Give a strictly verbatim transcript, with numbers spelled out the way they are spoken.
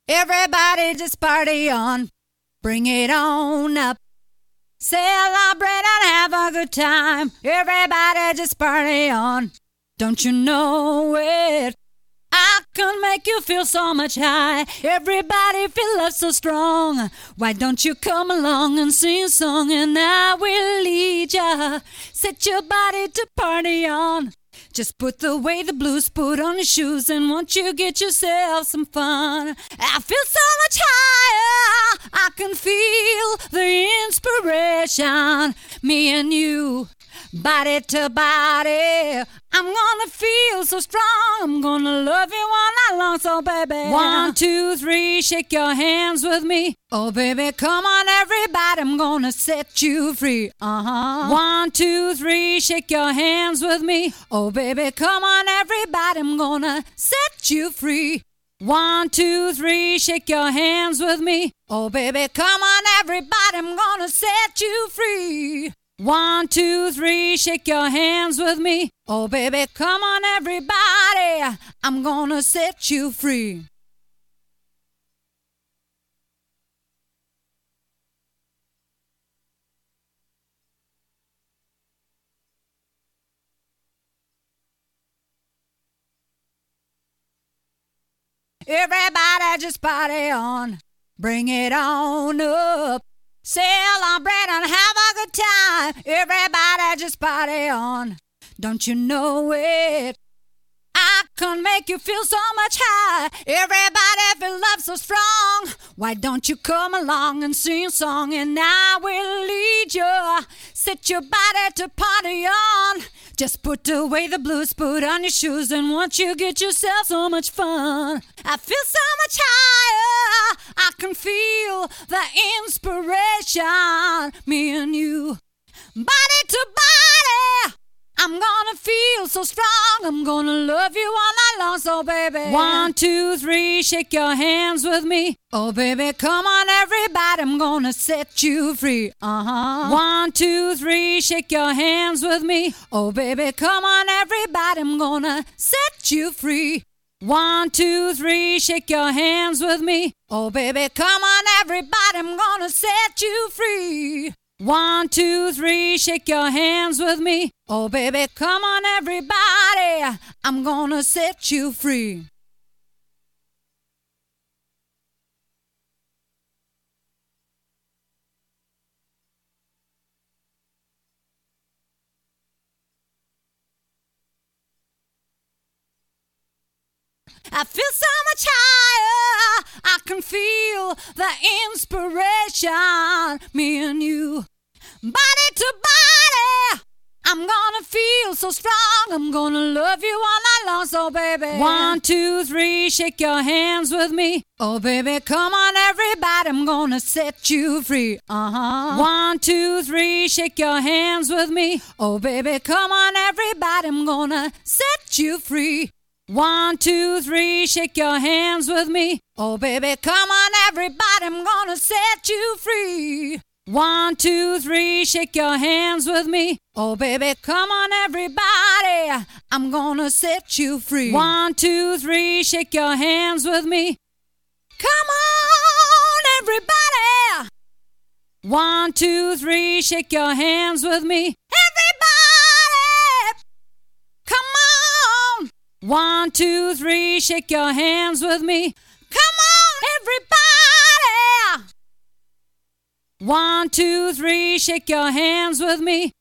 Everybody just party on, bring it on up. Celebrate and have a good time. Everybody just party on. Don't you know it? I can make you feel so much high. Everybody feel love so strong. Why don't you come along and sing a song, and I will lead ya. Set your body to party on. Just put away the blues, put on your shoes, and won't you get yourself some fun? I feel so much higher. I can feel the inspiration. Me and you, body to body. I'm gonna feel so strong. I'm gonna love you all night long. So baby, one, two, three, shake your hands with me. Oh baby, come on everybody, I'm gonna set you free. Uh-huh. One, two, three, shake your hands with me. Oh baby, come on everybody, I'm gonna set you free. One, two, three, shake your hands with me. Oh baby, come on everybody, I'm gonna set you free. One, two, three, shake your hands with me. Oh baby, come on everybody, I'm gonna set you free. Everybody just party on, bring it on up. Celebrate and have a good time. Everybody just party on. Don't you know it? I can make you feel so much high. Everybody feel love so strong. Why don't you come along and sing a song, and I will lead you. Set your body to party on. Just put away the blues, put on your shoes, and won't you get yourself so much fun? I feel so much higher. I can feel the inspiration. Me and you, body to body. I'm gonna feel so strong. I'm gonna love you all night long. So baby, one, two, three, shake your hands with me. Oh baby, come on everybody, I'm gonna set you free. Uh-huh. One, two, three, shake your hands with me. Oh baby, come on everybody, I'm gonna set you free. One, two, three, shake your hands with me. Oh baby, come on everybody, I'm gonna set you free. One, two, three, shake your hands with me. Oh baby, come on everybody, I'm gonna set you free. I feel so much higher. I can feel the inspiration. Me and you, body to body. I'm gonna feel so strong. I'm gonna love you all night long. So baby, one, two, three, shake your hands with me. Oh baby, come on everybody, I'm gonna set you free. Uh-huh. One, two, three, shake your hands with me. Oh baby, come on everybody, I'm gonna set you free. One, two, three, shake your hands with me. Oh baby, come on everybody, I'm gonna set you free. One, two, three, shake your hands with me. Oh baby, come on everybody, I'm gonna set you free. One, two, three, shake your hands with me. Come on everybody. One, two, three, shake your hands with me. Everybody, come on. One, two, three, shake your hands with me. Come on everybody. One, two, three, shake your hands with me.